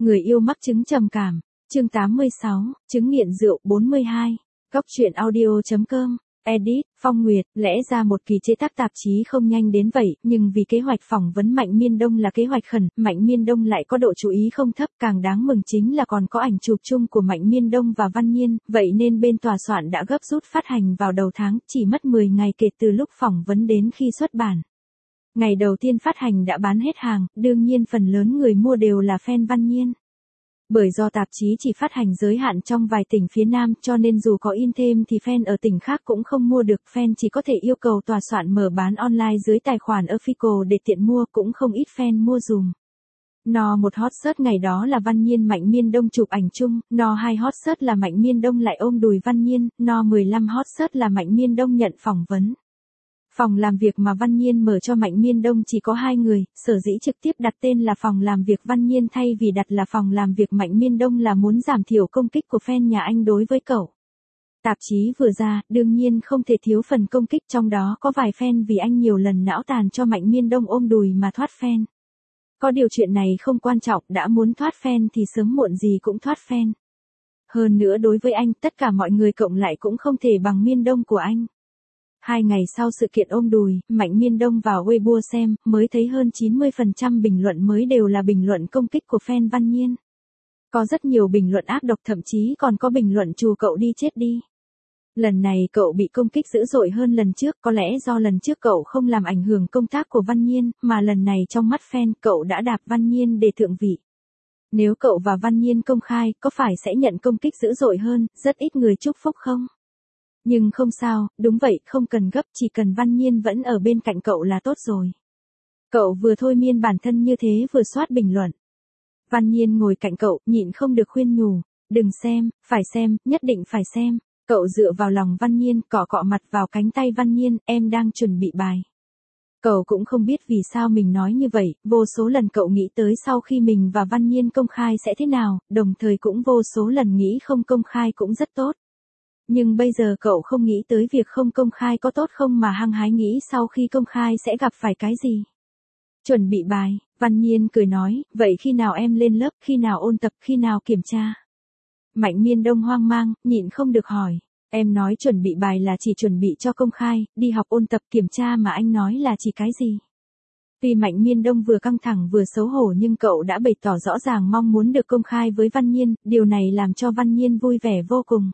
Người yêu mắc chứng trầm cảm. Chương 86, chứng nghiện rượu 42. Góc truyện audio.com. Edit, Phong Nguyệt, lẽ ra một kỳ chế tác tạp chí không nhanh đến vậy, nhưng vì kế hoạch phỏng vấn Mạnh Miên Đông là kế hoạch khẩn, Mạnh Miên Đông lại có độ chú ý không thấp, càng đáng mừng chính là còn có ảnh chụp chung của Mạnh Miên Đông và Văn Nhiên, vậy nên bên tòa soạn đã gấp rút phát hành vào đầu tháng, chỉ mất 10 ngày kể từ lúc phỏng vấn đến khi xuất bản. Ngày đầu tiên phát hành đã bán hết hàng, đương nhiên phần lớn người mua đều là fan Văn Nhiên. Bởi do tạp chí chỉ phát hành giới hạn trong vài tỉnh phía Nam cho nên dù có in thêm thì fan ở tỉnh khác cũng không mua được, fan chỉ có thể yêu cầu tòa soạn mở bán online dưới tài khoản official để tiện mua, cũng không ít fan mua dùm. No 1 hot search ngày đó là Văn Nhiên Mạnh Miên Đông chụp ảnh chung, No 2 hot search là Mạnh Miên Đông lại ôm đùi Văn Nhiên, No 15 hot search là Mạnh Miên Đông nhận phỏng vấn. Phòng làm việc mà Văn Nhiên mở cho Mạnh Miên Đông chỉ có 2 người, sở dĩ trực tiếp đặt tên là phòng làm việc Văn Nhiên thay vì đặt là phòng làm việc Mạnh Miên Đông là muốn giảm thiểu công kích của fan nhà anh đối với cậu. Tạp chí vừa ra, đương nhiên không thể thiếu phần công kích, trong đó có vài fan vì anh nhiều lần não tàn cho Mạnh Miên Đông ôm đùi mà thoát fan. Có điều chuyện này không quan trọng, đã muốn thoát fan thì sớm muộn gì cũng thoát fan. Hơn nữa đối với anh, tất cả mọi người cộng lại cũng không thể bằng Miên Đông của anh. 2 ngày sau sự kiện ôm đùi, Mạnh Miên Đông vào Weibo xem, mới thấy hơn 90% bình luận mới đều là bình luận công kích của fan Văn Nhiên. Có rất nhiều bình luận ác độc, thậm chí còn có bình luận chù cậu đi chết đi. Lần này cậu bị công kích dữ dội hơn lần trước, có lẽ do lần trước cậu không làm ảnh hưởng công tác của Văn Nhiên, mà lần này trong mắt fan cậu đã đạp Văn Nhiên để thượng vị. Nếu cậu và Văn Nhiên công khai, có phải sẽ nhận công kích dữ dội hơn, rất ít người chúc phúc không? Nhưng không sao, đúng vậy, không cần gấp, chỉ cần Văn Nhiên vẫn ở bên cạnh cậu là tốt rồi. Cậu vừa thôi miên bản thân như thế vừa soát bình luận. Văn Nhiên ngồi cạnh cậu, nhịn không được khuyên nhủ, đừng xem, phải xem, nhất định phải xem. Cậu dựa vào lòng Văn Nhiên, cọ cọ mặt vào cánh tay Văn Nhiên, em đang chuẩn bị bài. Cậu cũng không biết vì sao mình nói như vậy, vô số lần cậu nghĩ tới sau khi mình và Văn Nhiên công khai sẽ thế nào, đồng thời cũng vô số lần nghĩ không công khai cũng rất tốt. Nhưng bây giờ cậu không nghĩ tới việc không công khai có tốt không mà hăng hái nghĩ sau khi công khai sẽ gặp phải cái gì. Chuẩn bị bài, Văn Nhiên cười nói, vậy khi nào em lên lớp, khi nào ôn tập, khi nào kiểm tra? Mạnh Miên Đông hoang mang, nhịn không được hỏi, em nói chuẩn bị bài là chỉ chuẩn bị cho công khai, đi học ôn tập kiểm tra mà anh nói là chỉ cái gì? Tuy Mạnh Miên Đông vừa căng thẳng vừa xấu hổ nhưng cậu đã bày tỏ rõ ràng mong muốn được công khai với Văn Nhiên, điều này làm cho Văn Nhiên vui vẻ vô cùng.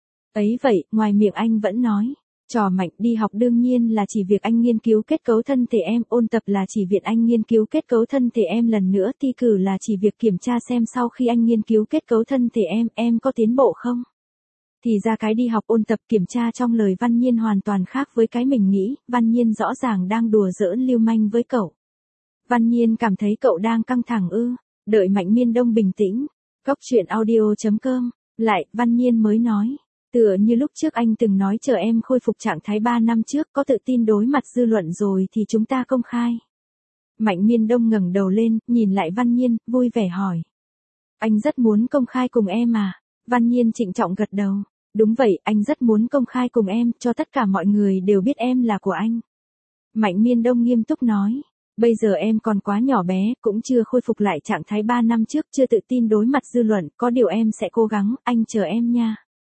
Ấy vậy, ngoài miệng anh vẫn nói, trò Mạnh đi học đương nhiên là chỉ việc anh nghiên cứu kết cấu thân thể em, ôn tập là chỉ việc anh nghiên cứu kết cấu thân thể em lần nữa, thi cử là chỉ việc kiểm tra xem sau khi anh nghiên cứu kết cấu thân thể em có tiến bộ không. Thì ra cái đi học ôn tập kiểm tra trong lời Văn Nhiên hoàn toàn khác với cái mình nghĩ, Văn Nhiên rõ ràng đang đùa giỡn lưu manh với cậu. Văn Nhiên cảm thấy cậu đang căng thẳng ư, đợi Mạnh Miên Đông bình tĩnh. Góc truyện audio.com, lại, Văn Nhiên mới nói. Tựa như lúc trước anh từng nói chờ em khôi phục trạng thái 3 năm trước có tự tin đối mặt dư luận rồi thì chúng ta công khai. Mạnh Miên Đông ngẩng đầu lên, nhìn lại Văn Nhiên, vui vẻ hỏi. Anh rất muốn công khai cùng em à? Văn Nhiên trịnh trọng gật đầu. Đúng vậy, anh rất muốn công khai cùng em, cho tất cả mọi người đều biết em là của anh. Mạnh Miên Đông nghiêm túc nói. Bây giờ em còn quá nhỏ bé, cũng chưa khôi phục lại trạng thái 3 năm trước, chưa tự tin đối mặt dư luận, có điều em sẽ cố gắng, anh chờ em nha.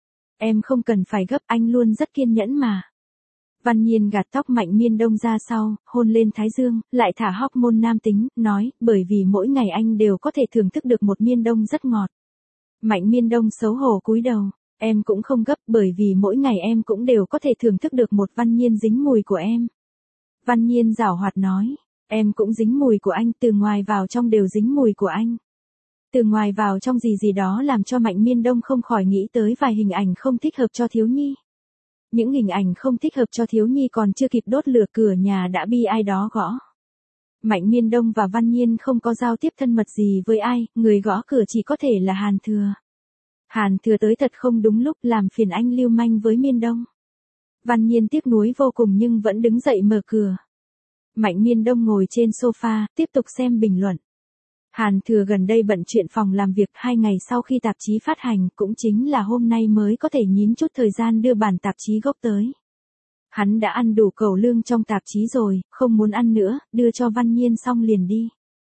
Em không cần phải gấp, anh luôn rất kiên nhẫn mà. Văn Nhiên gạt tóc Mạnh Miên Đông ra sau, hôn lên thái dương, lại thả hormone nam tính, nói, bởi vì mỗi ngày anh đều có thể thưởng thức được một Miên Đông rất ngọt. Mạnh Miên Đông xấu hổ cúi đầu, em cũng không gấp bởi vì mỗi ngày em cũng đều có thể thưởng thức được một Văn Nhiên dính mùi của em. Văn Nhiên giảo hoạt nói, em cũng dính mùi của anh, từ ngoài vào trong đều dính mùi của anh. Từ ngoài vào trong gì đó làm cho Mạnh Miên Đông không khỏi nghĩ tới vài hình ảnh không thích hợp cho thiếu nhi. Những hình ảnh không thích hợp cho thiếu nhi còn chưa kịp đốt lửa cửa nhà đã bị ai đó gõ. Mạnh Miên Đông và Văn Nhiên không có giao tiếp thân mật gì với ai, người gõ cửa chỉ có thể là Hàn Thừa. Hàn Thừa tới thật không đúng lúc làm phiền anh lưu manh với Miên Đông. Văn Nhiên tiếc nuối vô cùng nhưng vẫn đứng dậy mở cửa. Mạnh Miên Đông ngồi trên sofa, tiếp tục xem bình luận. Hàn Thừa gần đây bận chuyện phòng làm việc 2 ngày sau khi tạp chí phát hành, cũng chính là hôm nay mới có thể nhín chút thời gian đưa bản tạp chí gốc tới. Hắn đã ăn đủ cẩu lương trong tạp chí rồi, không muốn ăn nữa, đưa cho Văn Nhiên xong liền đi.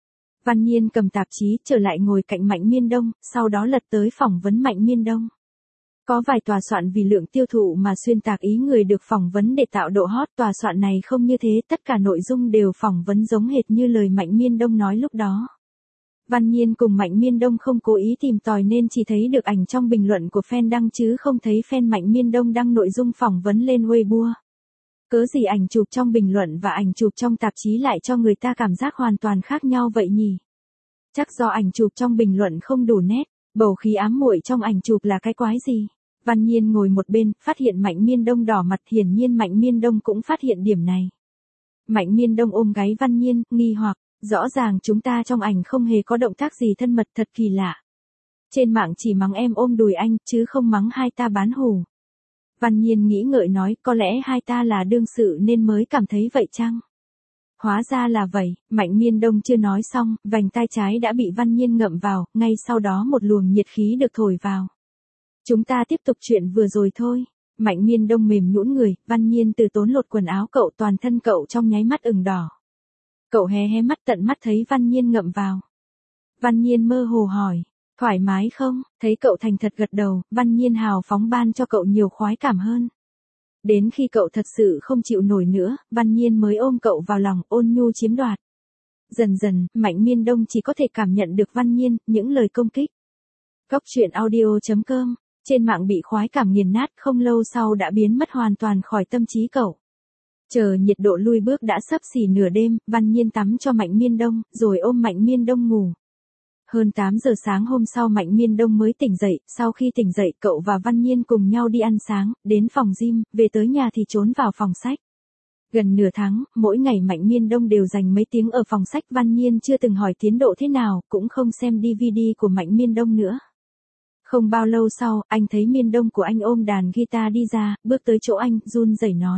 Văn Nhiên cầm tạp chí trở lại ngồi cạnh Mạnh Miên Đông, sau đó lật tới phỏng vấn Mạnh Miên Đông. Có vài tòa soạn vì lượng tiêu thụ mà xuyên tạc ý người được phỏng vấn để tạo độ hot. Tòa soạn này không như thế, tất cả nội dung đều phỏng vấn giống hệt như lời Mạnh Miên Đông nói lúc đó. Văn Nhiên cùng Mạnh Miên Đông không cố ý tìm tòi nên chỉ thấy được ảnh trong bình luận của fan đăng chứ không thấy fan Mạnh Miên Đông đăng nội dung phỏng vấn lên Weibo. Cớ gì ảnh chụp trong bình luận và ảnh chụp trong tạp chí lại cho người ta cảm giác hoàn toàn khác nhau vậy nhỉ? Chắc do ảnh chụp trong bình luận không đủ nét, bầu khí ám muội trong ảnh chụp là cái quái gì? Văn Nhiên ngồi một bên, phát hiện Mạnh Miên Đông đỏ mặt, hiển nhiên Mạnh Miên Đông cũng phát hiện điểm này. Mạnh Miên Đông ôm gáy Văn Nhiên, nghi hoặc, rõ ràng chúng ta trong ảnh không hề có động tác gì thân mật, thật kỳ lạ. Trên mạng chỉ mắng em ôm đùi anh, chứ không mắng hai ta bán hủ. Văn Nhiên nghĩ ngợi nói, có lẽ hai ta là đương sự nên mới cảm thấy vậy chăng? Hóa ra là vậy, Mạnh Miên Đông chưa nói xong, vành tai trái đã bị Văn Nhiên ngậm vào, ngay sau đó một luồng nhiệt khí được thổi vào. Chúng ta tiếp tục chuyện vừa rồi thôi. Mạnh Miên Đông mềm nhũn người, Văn Nhiên từ tốn lột quần áo cậu, toàn thân cậu trong nháy mắt ửng đỏ. Cậu hé hé mắt, tận mắt thấy Văn Nhiên ngậm vào. Văn Nhiên mơ hồ hỏi, thoải mái không? Thấy cậu thành thật gật đầu, Văn Nhiên hào phóng ban cho cậu nhiều khoái cảm hơn. Đến khi cậu thật sự không chịu nổi nữa, Văn Nhiên mới ôm cậu vào lòng, ôn nhu chiếm đoạt. Dần dần, Mạnh Miên Đông chỉ có thể cảm nhận được Văn Nhiên, những lời công kích. Góc truyện audio.com, trên mạng bị khoái cảm nghiền nát, không lâu sau đã biến mất hoàn toàn khỏi tâm trí cậu. Chờ nhiệt độ lui bước đã sắp xỉ nửa đêm, Văn Nhiên tắm cho Mạnh Miên Đông, rồi ôm Mạnh Miên Đông ngủ. Hơn 8 giờ sáng hôm sau Mạnh Miên Đông mới tỉnh dậy, sau khi tỉnh dậy cậu và Văn Nhiên cùng nhau đi ăn sáng, đến phòng gym, về tới nhà thì trốn vào phòng sách. Gần nửa tháng, mỗi ngày Mạnh Miên Đông đều dành mấy tiếng ở phòng sách. Văn Nhiên chưa từng hỏi tiến độ thế nào, cũng không xem DVD của Mạnh Miên Đông nữa. Không bao lâu sau, anh thấy Miên Đông của anh ôm đàn guitar đi ra, bước tới chỗ anh, run rẩy nói.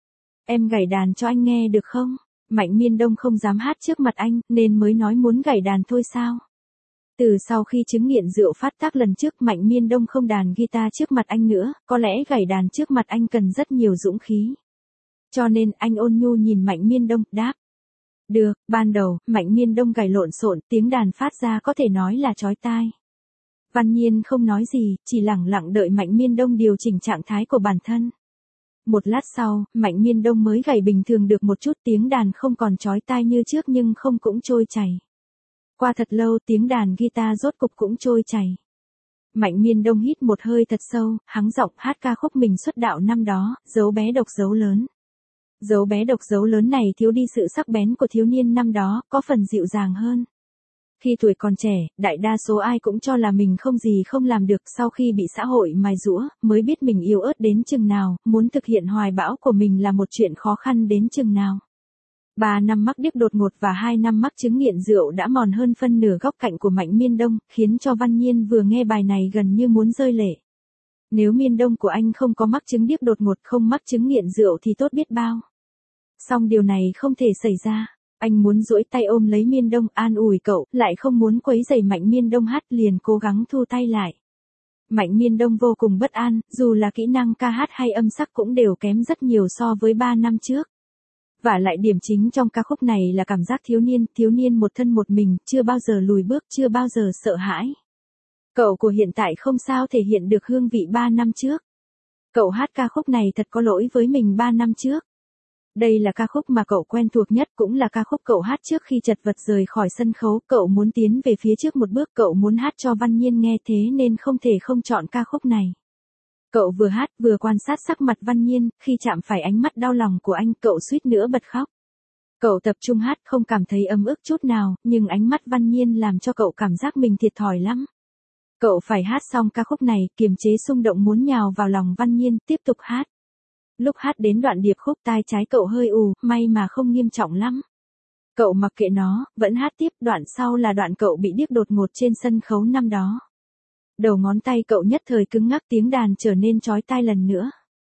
Em gảy đàn cho anh nghe được không? Mạnh Miên Đông không dám hát trước mặt anh, nên mới nói muốn gảy đàn thôi sao? Từ sau khi chứng nghiện rượu phát tác lần trước, Mạnh Miên Đông không đàn guitar trước mặt anh nữa, có lẽ gảy đàn trước mặt anh cần rất nhiều dũng khí. Cho nên anh ôn nhu nhìn Mạnh Miên Đông, đáp. Được, ban đầu, Mạnh Miên Đông gảy lộn xộn, tiếng đàn phát ra có thể nói là chói tai. Văn Nhiên không nói gì, chỉ lẳng lặng đợi Mạnh Miên Đông điều chỉnh trạng thái của bản thân. Một lát sau, Mạnh Miên Đông mới gảy bình thường được một chút, tiếng đàn không còn chói tai như trước nhưng không cũng trôi chảy. Qua thật lâu tiếng đàn guitar rốt cục cũng trôi chảy. Mạnh Miên Đông hít một hơi thật sâu, hắng giọng hát ca khúc mình xuất đạo năm đó, Dấu bé độc dấu lớn. Dấu bé độc dấu lớn này thiếu đi sự sắc bén của thiếu niên năm đó, có phần dịu dàng hơn. Khi tuổi còn trẻ, đại đa số ai cũng cho là mình không gì không làm được, sau khi bị xã hội mài giũa, mới biết mình yếu ớt đến chừng nào, muốn thực hiện hoài bão của mình là một chuyện khó khăn đến chừng nào. 3 năm mắc điếc đột ngột và 2 năm mắc chứng nghiện rượu đã mòn hơn phân nửa góc cạnh của Mạnh Miên Đông, khiến cho Văn Nhiên vừa nghe bài này gần như muốn rơi lệ. Nếu Miên Đông của anh không có mắc chứng điếc đột ngột, không mắc chứng nghiện rượu thì tốt biết bao. Song điều này không thể xảy ra. Anh muốn duỗi tay ôm lấy Miên Đông, an ủi cậu, lại không muốn quấy rầy Mạnh Miên Đông hát, liền cố gắng thu tay lại. Mạnh Miên Đông vô cùng bất an, dù là kỹ năng ca hát hay âm sắc cũng đều kém rất nhiều so với 3 năm trước. Và lại điểm chính trong ca khúc này là cảm giác thiếu niên một thân một mình, chưa bao giờ lùi bước, chưa bao giờ sợ hãi. Cậu của hiện tại không sao thể hiện được hương vị 3 năm trước. Cậu hát ca khúc này thật có lỗi với mình 3 năm trước. Đây là ca khúc mà cậu quen thuộc nhất, cũng là ca khúc cậu hát trước khi chật vật rời khỏi sân khấu. Cậu muốn tiến về phía trước một bước, cậu muốn hát cho Văn Nhiên nghe, thế nên không thể không chọn ca khúc này. Cậu vừa hát vừa quan sát sắc mặt Văn Nhiên, khi chạm phải ánh mắt đau lòng của anh, cậu suýt nữa bật khóc. Cậu tập trung hát không cảm thấy ấm ức chút nào, nhưng ánh mắt Văn Nhiên làm cho cậu cảm giác mình thiệt thòi lắm. Cậu phải hát xong ca khúc này, kiềm chế xung động muốn nhào vào lòng Văn Nhiên, tiếp tục hát. Lúc hát đến đoạn điệp khúc, tai trái cậu hơi ù, may mà không nghiêm trọng lắm. Cậu mặc kệ nó, vẫn hát tiếp. Đoạn sau là đoạn cậu bị điếc đột ngột trên sân khấu năm đó. Đầu ngón tay cậu nhất thời cứng ngắc, tiếng đàn trở nên chói tai lần nữa.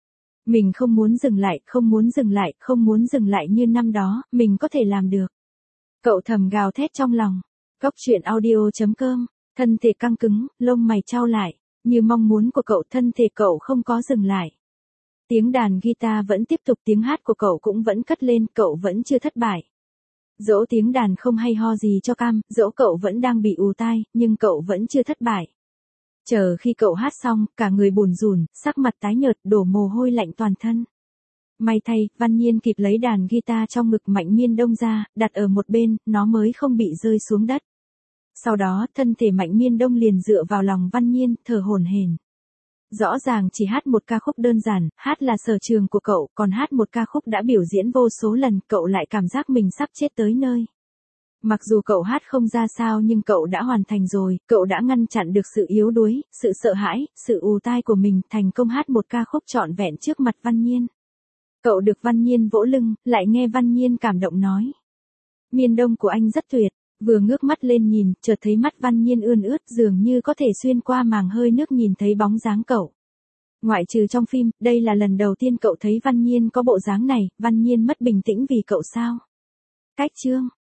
Mình không muốn dừng lại, không muốn dừng lại, không muốn dừng lại như năm đó, mình có thể làm được. Cậu thầm gào thét trong lòng. Góc truyện audio.com, thân thể căng cứng, lông mày chau lại, như mong muốn của cậu, thân thể cậu không có dừng lại. Tiếng đàn guitar vẫn tiếp tục, tiếng hát của cậu cũng vẫn cất lên, cậu vẫn chưa thất bại. Dỗ tiếng đàn không hay ho gì cho cam, dỗ cậu vẫn đang bị ù tai, nhưng cậu vẫn chưa thất bại. Chờ khi cậu hát xong, cả người bùn rùn, sắc mặt tái nhợt, đổ mồ hôi lạnh toàn thân. May thay, Văn Nhiên kịp lấy đàn guitar trong ngực Mạnh Miên Đông ra, đặt ở một bên, nó mới không bị rơi xuống đất. Sau đó, thân thể Mạnh Miên Đông liền dựa vào lòng Văn Nhiên, thở hổn hển. Rõ ràng chỉ hát một ca khúc đơn giản, hát là sở trường của cậu, còn hát một ca khúc đã biểu diễn vô số lần, cậu lại cảm giác mình sắp chết tới nơi. Mặc dù cậu hát không ra sao nhưng cậu đã hoàn thành rồi, cậu đã ngăn chặn được sự yếu đuối, sự sợ hãi, sự ù tai của mình, thành công hát một ca khúc trọn vẹn trước mặt Văn Nhiên. Cậu được Văn Nhiên vỗ lưng, lại nghe Văn Nhiên cảm động nói. Miên Đông của anh rất tuyệt, vừa ngước mắt lên nhìn, chợt thấy mắt Văn Nhiên ươn ướt dường như có thể xuyên qua màng hơi nước nhìn thấy bóng dáng cậu. Ngoại trừ trong phim, đây là lần đầu tiên cậu thấy Văn Nhiên có bộ dáng này, Văn Nhiên mất bình tĩnh vì cậu sao? Cách chương